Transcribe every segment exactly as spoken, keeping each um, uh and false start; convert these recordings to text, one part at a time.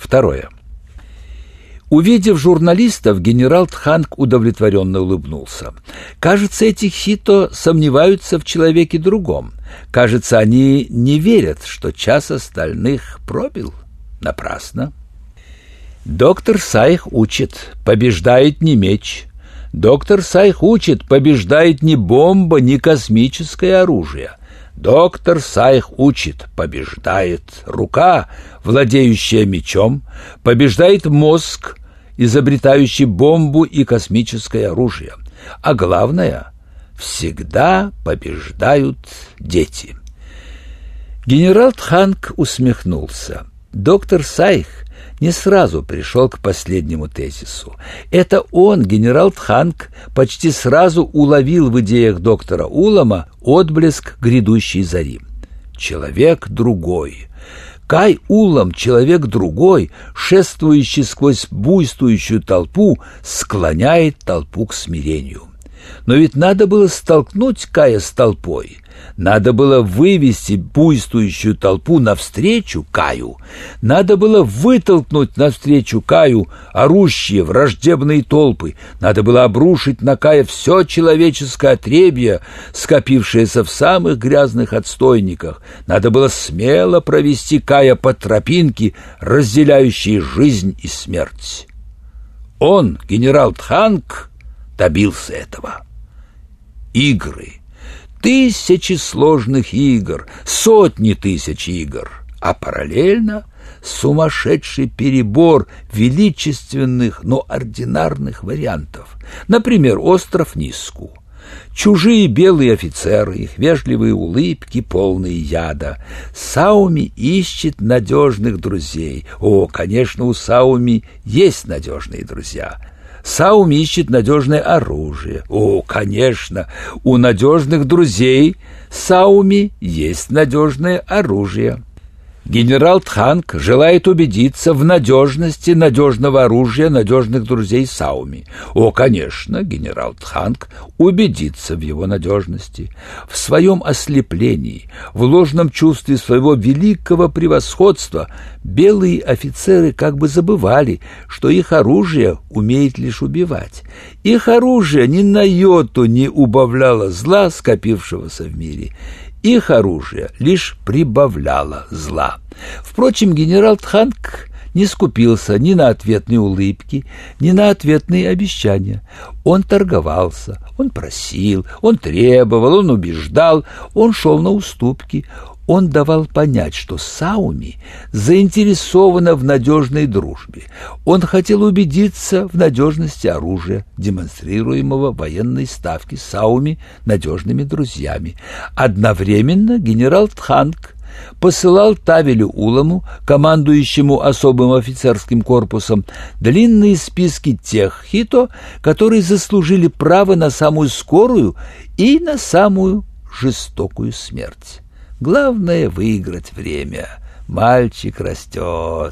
Второе. Увидев журналистов, генерал Тханг удовлетворенно улыбнулся. Кажется, эти хито сомневаются в человеке другом. Кажется, они не верят, что час остальных пробил. Напрасно. Доктор Сайх учит, побеждает не меч. Доктор Сайх учит, побеждает не бомба, не космическое оружие. Доктор Сайх учит, побеждает рука, владеющая мечом, побеждает мозг, изобретающий бомбу и космическое оружие. А главное, всегда побеждают дети. Генерал Тханг усмехнулся. Доктор Сайх не сразу пришел к последнему тезису. Это он, генерал Тханг, почти сразу уловил в идеях доктора Улама отблеск грядущей зари. Человек другой. Кай Улам, человек другой, шествующий сквозь буйствующую толпу, склоняет толпу к смирению. Но ведь надо было столкнуть Кая с толпой. Надо было вывести буйствующую толпу навстречу Каю. Надо было вытолкнуть навстречу Каю орущие враждебные толпы. Надо было обрушить на Кая все человеческое отребье, скопившееся в самых грязных отстойниках. Надо было смело провести Кая по тропинке, разделяющей жизнь и смерть. Он, генерал Тханг, добился этого. Игры. Тысячи сложных игр, сотни тысяч игр, а параллельно сумасшедший перебор величественных, но ординарных вариантов. Например, остров Ниску. Чужие белые офицеры, их вежливые улыбки, полные яда. Сауми ищет надежных друзей. О, конечно, у Сауми есть надежные друзья. Сауми ищет надежное оружие. О, конечно, у надежных друзей Сауми есть надежное оружие. Генерал Тханг желает убедиться в надежности надежного оружия надежных друзей Сауми. О, конечно, генерал Тханг убедится в его надежности. В своем ослеплении, в ложном чувстве своего великого превосходства белые офицеры как бы забывали, что их оружие умеет лишь убивать. Их оружие ни на йоту не убавляло зла, скопившегося в мире. Их оружие лишь прибавляло зла. Впрочем, генерал Тханг не скупился ни на ответные улыбки, ни на ответные обещания. Он торговался, он просил, он требовал, он убеждал, он шел на уступки. Он давал понять, что Сауми заинтересована в надежной дружбе. Он хотел убедиться в надежности оружия, демонстрируемого в военной ставке Сауми надежными друзьями. Одновременно генерал Тханг посылал Тавелю Уламу, командующему особым офицерским корпусом, длинные списки тех хито, которые заслужили право на самую скорую и на самую жестокую смерть. Главное — выиграть время. Мальчик растет.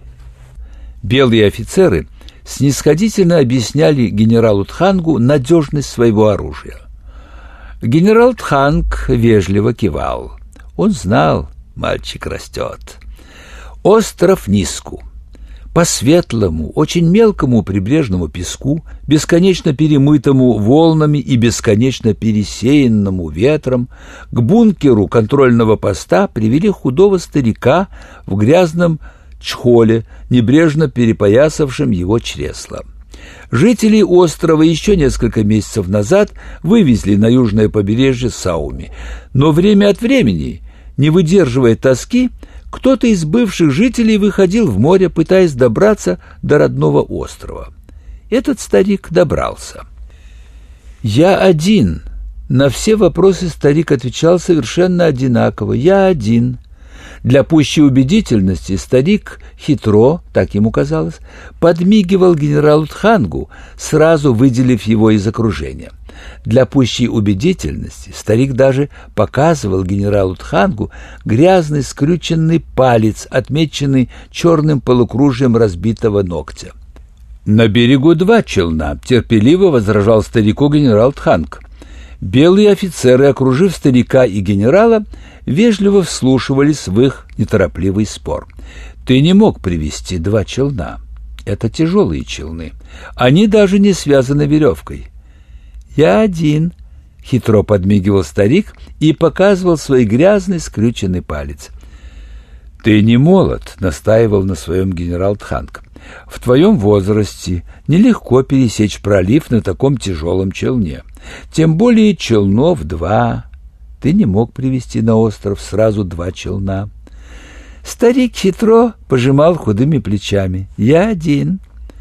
Белые офицеры снисходительно объясняли генералу Тхангу надежность своего оружия. Генерал Тханг вежливо кивал. Он знал, мальчик растет. Остров Ниску. По светлому, очень мелкому прибрежному песку, бесконечно перемытому волнами и бесконечно пересеянному ветром, к бункеру контрольного поста привели худого старика в грязном чхоле, небрежно перепоясавшем его чресла. Жители острова еще несколько месяцев назад вывезли на южное побережье Сауми, но время от времени, не выдерживая тоски, кто-то из бывших жителей выходил в море, пытаясь добраться до родного острова. Этот старик добрался. «Я один». На все вопросы старик отвечал совершенно одинаково. «Я один». Для пущей убедительности старик хитро, так ему казалось, подмигивал генералу Тхангу, сразу выделив его из окружения. Для пущей убедительности старик даже показывал генералу Тхангу грязный скрюченный палец, отмеченный черным полукружием разбитого ногтя. «На берегу два челна», — терпеливо возражал старику генерал Тханг. Белые офицеры, окружив старика и генерала, вежливо вслушивались в их неторопливый спор. Ты не мог привезти два челна. Это тяжелые челны. Они даже не связаны веревкой. Я один, — хитро подмигивал старик и показывал свой грязный скрюченный палец. Ты не молод, — настаивал на своем генерал Тханг. В твоем возрасте нелегко пересечь пролив на таком тяжелом челне. Тем более челнов два. Ты не мог привезти на остров сразу два челна. Старик хитро пожимал худыми плечами. Я один.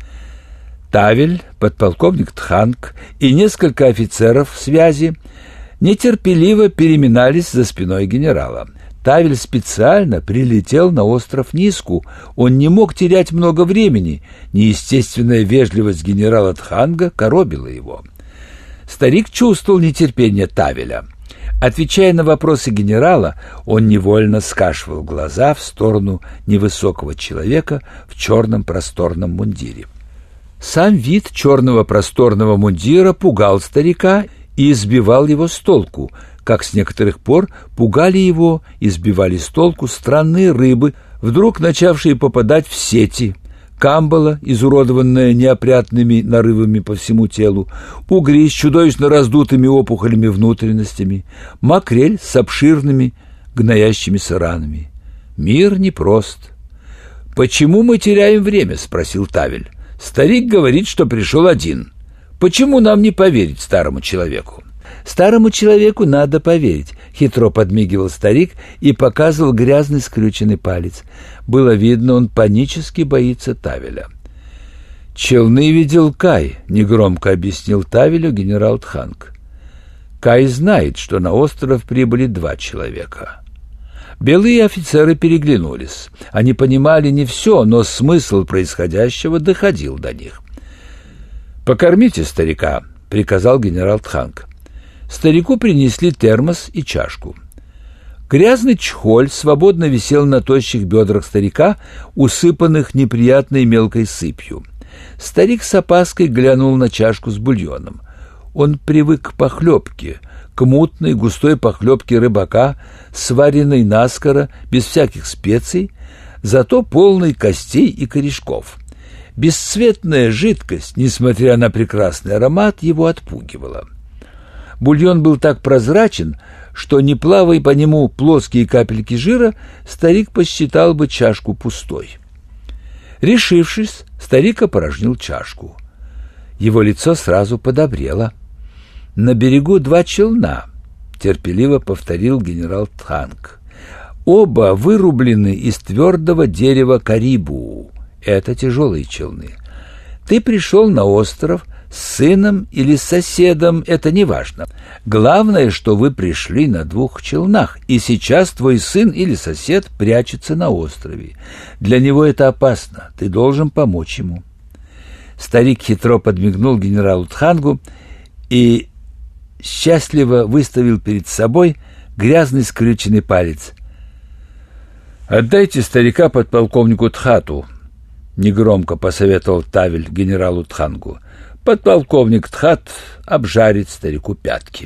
Тавель, подполковник Тханг и несколько офицеров связи нетерпеливо переминались за спиной генерала. Тавель специально прилетел на остров Ниску. Он не мог терять много времени. Неестественная вежливость генерала Тханга коробила его. Старик чувствовал нетерпение Тавеля. Отвечая на вопросы генерала, он невольно скашивал глаза в сторону невысокого человека в черном просторном мундире. Сам вид черного просторного мундира пугал старика и сбивал его с толку, как с некоторых пор пугали его и сбивали с толку странные рыбы, вдруг начавшие попадать в сети, камбала, изуродованная неопрятными нарывами по всему телу, угри с чудовищно раздутыми опухолями внутренностями, макрель с обширными гноящимися ранами. Мир непрост. «Почему мы теряем время?» — спросил Тавель. «Старик говорит, что пришел один. Почему нам не поверить старому человеку?» «Старому человеку надо поверить», — хитро подмигивал старик и показывал грязный скрюченный палец. Было видно, он панически боится Тавеля. «Челны видел Кай», — негромко объяснил Тавелю генерал Тханг. «Кай знает, что на остров прибыли два человека». Белые офицеры переглянулись. Они понимали не все, но смысл происходящего доходил до них. «Покормите старика», — приказал генерал Тханг. Старику принесли термос и чашку. Грязный чхоль свободно висел на тощих бедрах старика, усыпанных неприятной мелкой сыпью. Старик с опаской глянул на чашку с бульоном. Он привык к похлебке, к мутной густой похлебке рыбака, сваренной наскоро, без всяких специй, зато полной костей и корешков. Бесцветная жидкость, несмотря на прекрасный аромат, его отпугивала. Бульон был так прозрачен, что, не плавая по нему плоские капельки жира, старик посчитал бы чашку пустой. Решившись, старик опорожнил чашку. Его лицо сразу подобрело. «На берегу два челна», — терпеливо повторил генерал Тханг. «Оба вырублены из твердого дерева карибу. Это тяжелые челны. Ты пришел на остров с сыном или с соседом, это не важно. Главное, что вы пришли на двух челнах, и сейчас твой сын или сосед прячется на острове. Для него это опасно, ты должен помочь ему». Старик хитро подмигнул генералу Тхангу и счастливо выставил перед собой грязный скрюченный палец. «Отдайте старика подполковнику Тхату», — негромко посоветовал Тавель генералу Тхангу. «Подполковник Тхат обжарит старику пятки».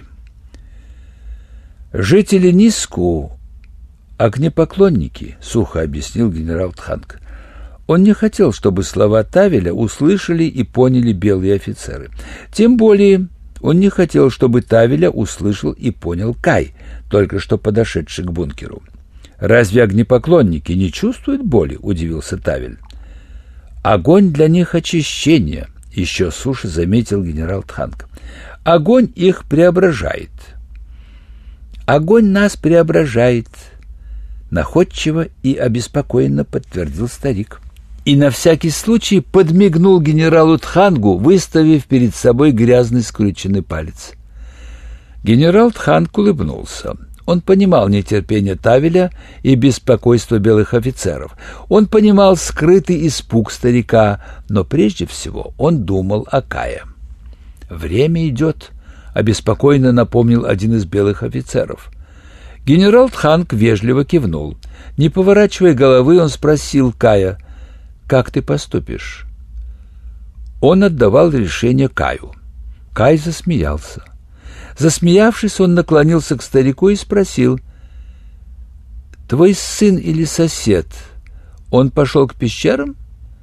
«Жители Ниску — огнепоклонники», — сухо объяснил генерал Тханг. Он не хотел, чтобы слова Тавеля услышали и поняли белые офицеры. Тем более он не хотел, чтобы Тавеля услышал и понял Кай, только что подошедший к бункеру. «Разве огнепоклонники не чувствуют боли?» — удивился Тавель. «Огонь для них очищение», — еще суше заметил генерал Тханг. «Огонь их преображает». «Огонь нас преображает», — находчиво и обеспокоенно подтвердил старик. И на всякий случай подмигнул генералу Тхангу, выставив перед собой грязный скрюченный палец. Генерал Тханг улыбнулся. Он понимал нетерпение Тавеля и беспокойство белых офицеров. Он понимал скрытый испуг старика, но прежде всего он думал о Кае. «Время идет», — обеспокоенно напомнил один из белых офицеров. Генерал Тханг вежливо кивнул. Не поворачивая головы, он спросил Кая: «Как ты поступишь?» Он отдавал решение Каю. Кай засмеялся. Засмеявшись, он наклонился к старику и спросил: «Твой сын или сосед, Он пошел к пещерам?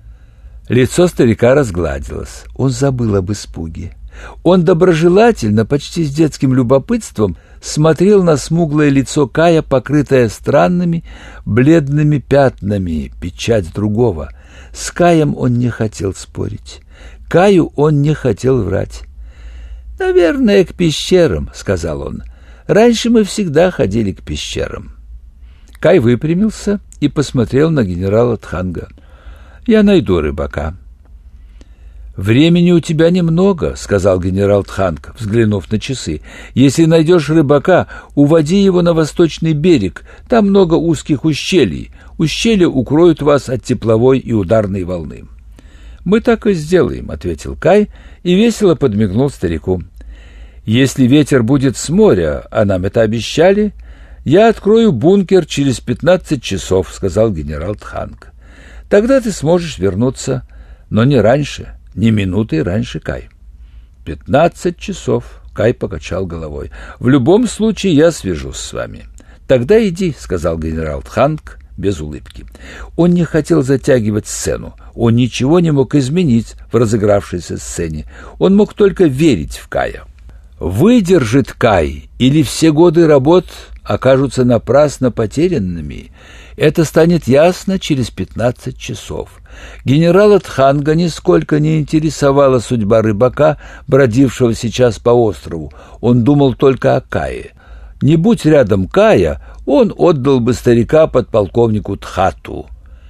Лицо старика разгладилось. Он забыл об испуге. Он доброжелательно, почти с детским любопытством, смотрел на смуглое лицо Кая, покрытое странными бледными пятнами, печать другого. С Каем он не хотел спорить. Каю он не хотел врать. «Наверное, к пещерам», — сказал он. «Раньше мы всегда ходили к пещерам». Кай выпрямился и посмотрел на генерала Тханга. «Я найду рыбака». «Времени у тебя немного», — сказал генерал Тханг, взглянув на часы. «Если найдешь рыбака, уводи его на восточный берег. Там много узких ущелий. Ущелья укроют вас от тепловой и ударной волны». «Мы так и сделаем», — ответил Кай и весело подмигнул старику. «Если ветер будет с моря, а нам это обещали, я открою бункер через пятнадцать часов», — сказал генерал Тханг. «Тогда ты сможешь вернуться, но не раньше». Ни минуты раньше, Кай. «Пятнадцать часов», — Кай покачал головой. «В любом случае я свяжусь с вами». «Тогда иди», — сказал генерал Тханг без улыбки. Он не хотел затягивать сцену. Он ничего не мог изменить в разыгравшейся сцене. Он мог только верить в Кая. Выдержит Кай, или все годы работ окажутся напрасно потерянными, это станет ясно через пятнадцать часов. Генерала Тханга нисколько не интересовала судьба рыбака, бродившего сейчас по острову. Он думал только о Кае. Не будь рядом Кая, он отдал бы старика подполковнику Тхату.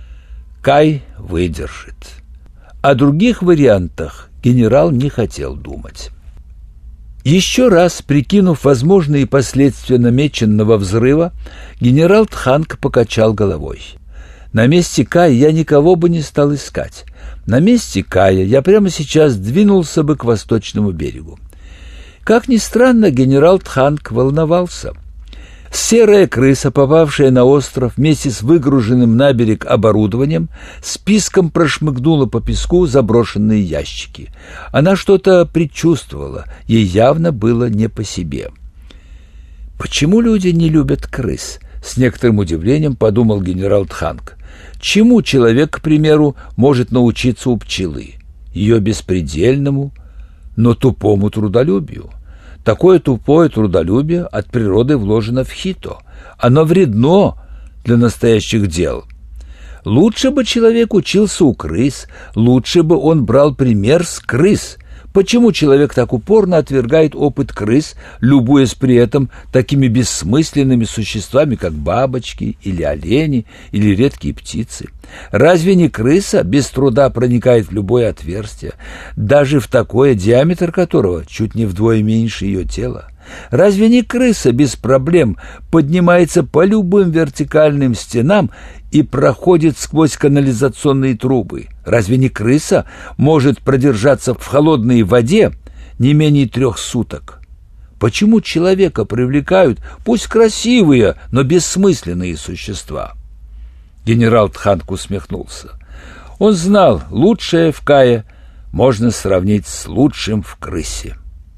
Кай выдержит. О других вариантах генерал не хотел думать. Еще раз прикинув возможные последствия намеченного взрыва, генерал Тханг покачал головой. «На месте Кая я никого бы не стал искать. На месте Кая я прямо сейчас двинулся бы к восточному берегу». Как ни странно, генерал Тханг волновался. Серая крыса, попавшая на остров вместе с выгруженным на берег оборудованием, списком прошмыгнула по песку заброшенные ящики. Она что-то предчувствовала, ей явно было не по себе. «Почему люди не любят крыс?» — с некоторым удивлением подумал генерал Тханг. «Чему человек, к примеру, может научиться у пчелы? Ее беспредельному, но тупому трудолюбию». Такое тупое трудолюбие от природы вложено в хито. Оно вредно для настоящих дел. Лучше бы человек учился у крыс, лучше бы он брал пример с крыс. Почему человек так упорно отвергает опыт крыс, любуясь при этом такими бессмысленными существами, как бабочки или олени или редкие птицы? Разве не крыса без труда проникает в любое отверстие, даже в такое, диаметр которого чуть не вдвое меньше ее тела? Разве не крыса без проблем поднимается по любым вертикальным стенам и проходит сквозь канализационные трубы? Разве не крыса может продержаться в холодной воде не менее трех суток? Почему человека привлекают, пусть красивые, но бессмысленные существа? Генерал Тханг усмехнулся. Он знал, лучшее в Кае можно сравнить с лучшим в крысе.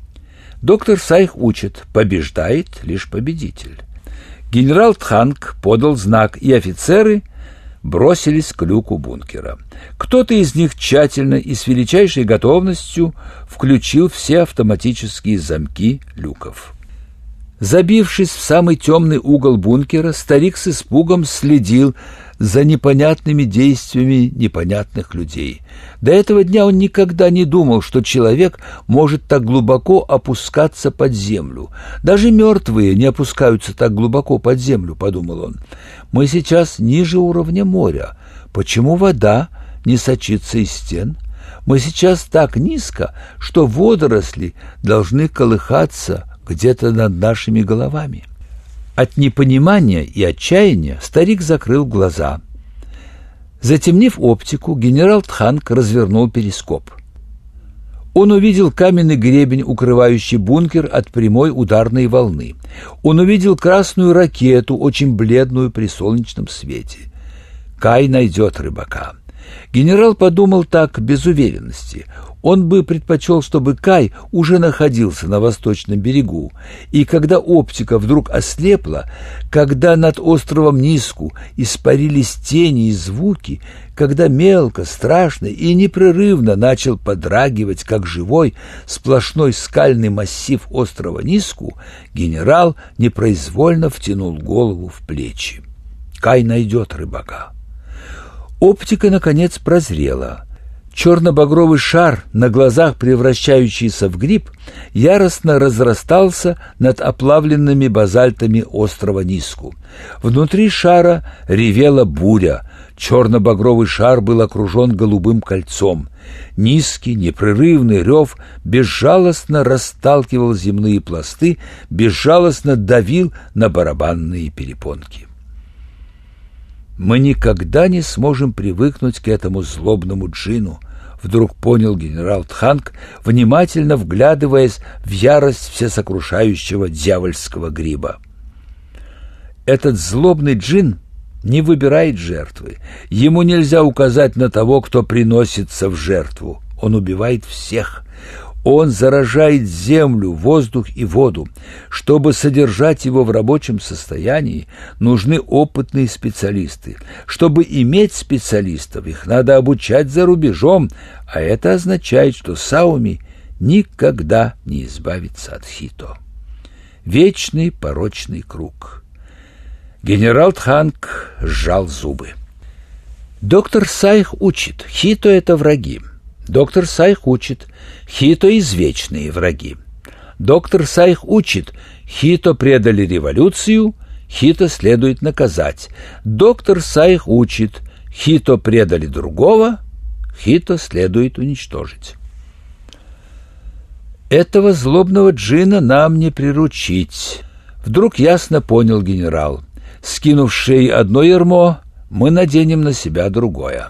Доктор Сайх учит, побеждает лишь победитель. Генерал Тханг подал знак, и офицеры бросились к люку бункера. Кто-то из них тщательно и с величайшей готовностью включил все автоматические замки люков. Забившись в самый темный угол бункера, старик с испугом следил за непонятными действиями непонятных людей. До этого дня он никогда не думал, что человек может так глубоко опускаться под землю. Даже мертвые не опускаются так глубоко под землю, подумал он. Мы сейчас ниже уровня моря. Почему вода не сочится из стен? Мы сейчас так низко, что водоросли должны колыхаться где-то над нашими головами. От непонимания и отчаяния старик закрыл глаза. Затемнив оптику, генерал Тханг развернул перископ. Он увидел каменный гребень, укрывающий бункер от прямой ударной волны. Он увидел красную ракету, очень бледную при солнечном свете. Кай найдет рыбака. Генерал подумал так без уверенности. Он бы предпочел, чтобы Кай уже находился на восточном берегу, и когда оптика вдруг ослепла, когда над островом Ниску испарились тени и звуки, когда мелко, страшно и непрерывно начал подрагивать, как живой, сплошной скальный массив острова Ниску, генерал непроизвольно втянул голову в плечи. Кай найдет рыбака. Оптика, наконец, прозрела. Черно-багровый шар, на глазах превращающийся в гриб, яростно разрастался над оплавленными базальтами острова Ниску. Внутри шара ревела буря. Черно-багровый шар был окружен голубым кольцом. Низкий, непрерывный рев безжалостно расталкивал земные пласты, безжалостно давил на барабанные перепонки. «Мы никогда не сможем привыкнуть к этому злобному джину», — вдруг понял генерал Тханг, внимательно вглядываясь в ярость всесокрушающего дьявольского гриба. «Этот злобный джин не выбирает жертвы. Ему нельзя указать на того, кто приносится в жертву. Он убивает всех. Он заражает землю, воздух и воду. Чтобы содержать его в рабочем состоянии, нужны опытные специалисты. Чтобы иметь специалистов, их надо обучать за рубежом, а это означает, что Саоми никогда не избавится от Хито. Вечный порочный круг. Генерал Тханг сжал зубы. Доктор Сайх учит, Хито — это враги. Доктор Сайх учит, Хито — извечные враги. Доктор Сайх учит, Хито предали революцию, Хито следует наказать. Доктор Сайх учит, Хито предали другого, Хито следует уничтожить. Этого злобного джина нам не приручить. Вдруг ясно понял генерал. Скинув с шеи одно ярмо, мы наденем на себя другое.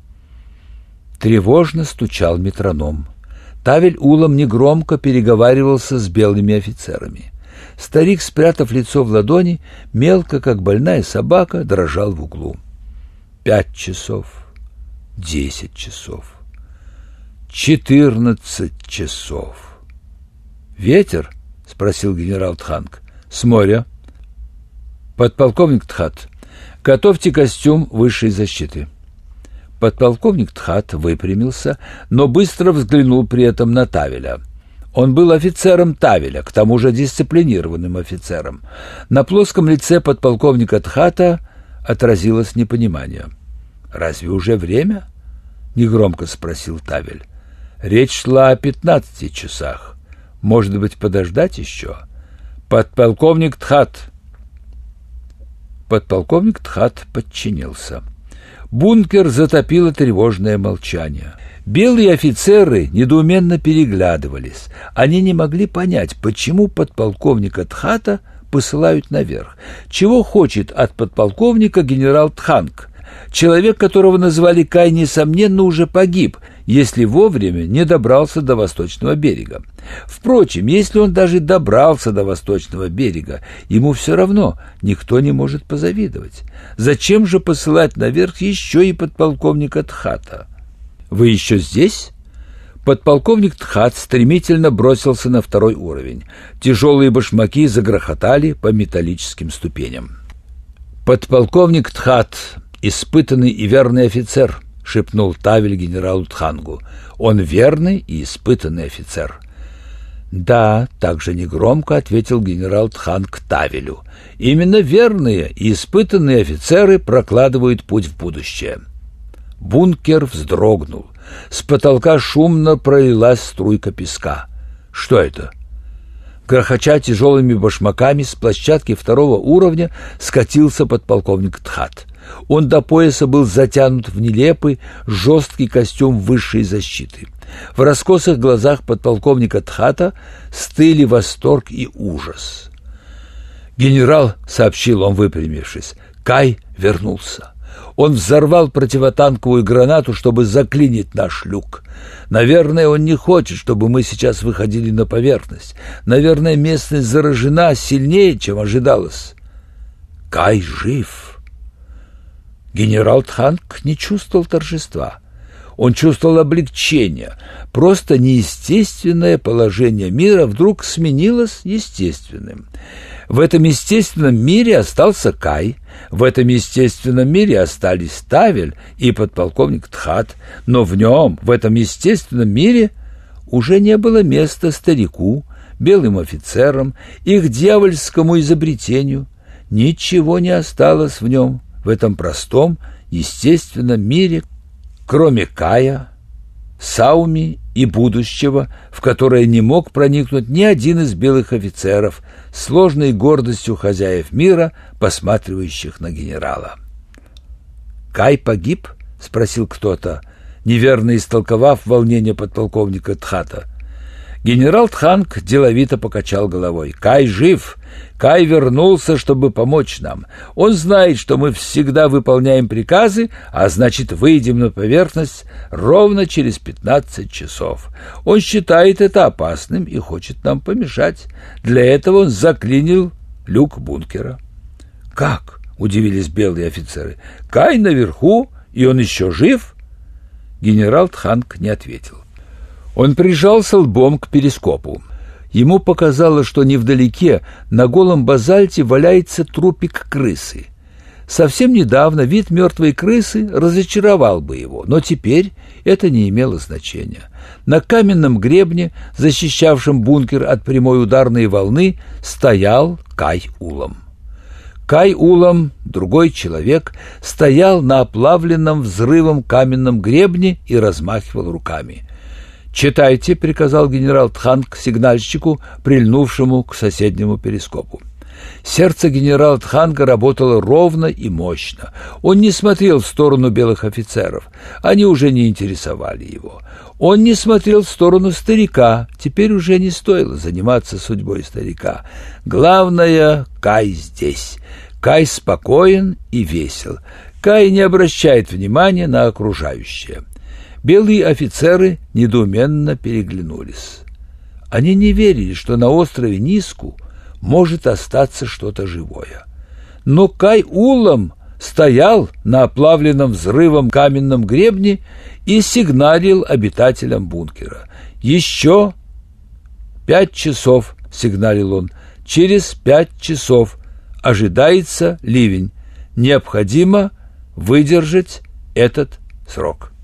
Тревожно стучал метроном. Тавель-Улам негромко переговаривался с белыми офицерами. Старик, спрятав лицо в ладони, мелко, как больная собака, дрожал в углу. Пять часов, десять часов, четырнадцать часов. «Ветер?» — спросил генерал Тханг. «С моря». «Подполковник Тхат, готовьте костюм высшей защиты». Подполковник Тхат выпрямился, но быстро взглянул при этом на Тавеля. Он был офицером Тавеля, к тому же дисциплинированным офицером. На плоском лице подполковника Тхата отразилось непонимание. «Разве уже время?» — негромко спросил Тавель. «Речь шла о пятнадцати часах. Может быть, подождать еще?» «Подполковник Тхат!» Подполковник Тхат подчинился. Бункер затопило тревожное молчание. Белые офицеры недоуменно переглядывались. Они не могли понять, почему подполковника Тхата посылают наверх. Чего хочет от подполковника генерал Тханг? Человек, которого назвали Кай, несомненно, уже погиб, если вовремя не добрался до восточного берега. Впрочем, если он даже добрался до восточного берега, ему все равно никто не может позавидовать. Зачем же посылать наверх еще и подполковника Тхата? «Вы еще здесь?» Подполковник Тхат стремительно бросился на второй уровень. Тяжелые башмаки загрохотали по металлическим ступеням. «Подполковник Тхат, испытанный и верный офицер», — шепнул Тавель генералу Тхангу. «Он верный и испытанный офицер». «Да», — также негромко ответил генерал Тханг Тавелю. «Именно верные и испытанные офицеры прокладывают путь в будущее». Бункер вздрогнул. С потолка шумно пролилась струйка песка. «Что это?» Грохоча тяжелыми башмаками с площадки второго уровня скатился подполковник Тхат. Он до пояса был затянут в нелепый, жесткий костюм высшей защиты. В раскосых глазах подполковника Тхата стыли восторг и ужас. «Генерал», — сообщил он, выпрямившись, — «Кай вернулся. Он взорвал противотанковую гранату, чтобы заклинить наш люк. Наверное, он не хочет, чтобы мы сейчас выходили на поверхность. Наверное, местность заражена сильнее, чем ожидалось. Кай жив». Генерал Тханг не чувствовал торжества. Он чувствовал облегчение. Просто неестественное положение мира вдруг сменилось естественным. В этом естественном мире остался Кай, в этом естественном мире остались Тавель и подполковник Тхат, но в нем, в этом естественном мире, уже не было места старику, белым офицерам, их дьявольскому изобретению. Ничего не осталось в нем, в этом простом, естественном мире, кроме Кая, Сауми и будущего, в которое не мог проникнуть ни один из белых офицеров, сложной гордостью хозяев мира, посматривающих на генерала. «Кай погиб?» — спросил кто-то, неверно истолковав волнение подполковника Тхата. Генерал Тханг деловито покачал головой. «Кай жив! Кай вернулся, чтобы помочь нам. Он знает, что мы всегда выполняем приказы, а значит, выйдем на поверхность ровно через пятнадцать часов. Он считает это опасным и хочет нам помешать. Для этого он заклинил люк бункера». «Как?» — удивились белые офицеры. «Кай наверху, и он еще жив?» Генерал Тханг не ответил. Он прижался лбом к перископу. Ему показалось, что невдалеке на голом базальте валяется трупик крысы. Совсем недавно вид мертвой крысы разочаровал бы его, но теперь это не имело значения. На каменном гребне, защищавшем бункер от прямой ударной волны, стоял Кай Улам. Кай Улам, другой человек, стоял на оплавленном взрывом каменном гребне и размахивал руками. «Читайте», — приказал генерал Тханг сигнальщику, прильнувшему к соседнему перископу. Сердце генерала Тханга работало ровно и мощно. Он не смотрел в сторону белых офицеров, они уже не интересовали его. Он не смотрел в сторону старика, теперь уже не стоило заниматься судьбой старика. Главное, Кай здесь. Кай спокоен и весел. Кай не обращает внимания на окружающее. Белые офицеры недоуменно переглянулись. Они не верили, что на острове Ниску может остаться что-то живое. Но Кай Улам стоял на оплавленном взрывом каменном гребне и сигналил обитателям бункера. «Еще пять часов», — сигналил он, — «через пять часов ожидается ливень. Необходимо выдержать этот срок».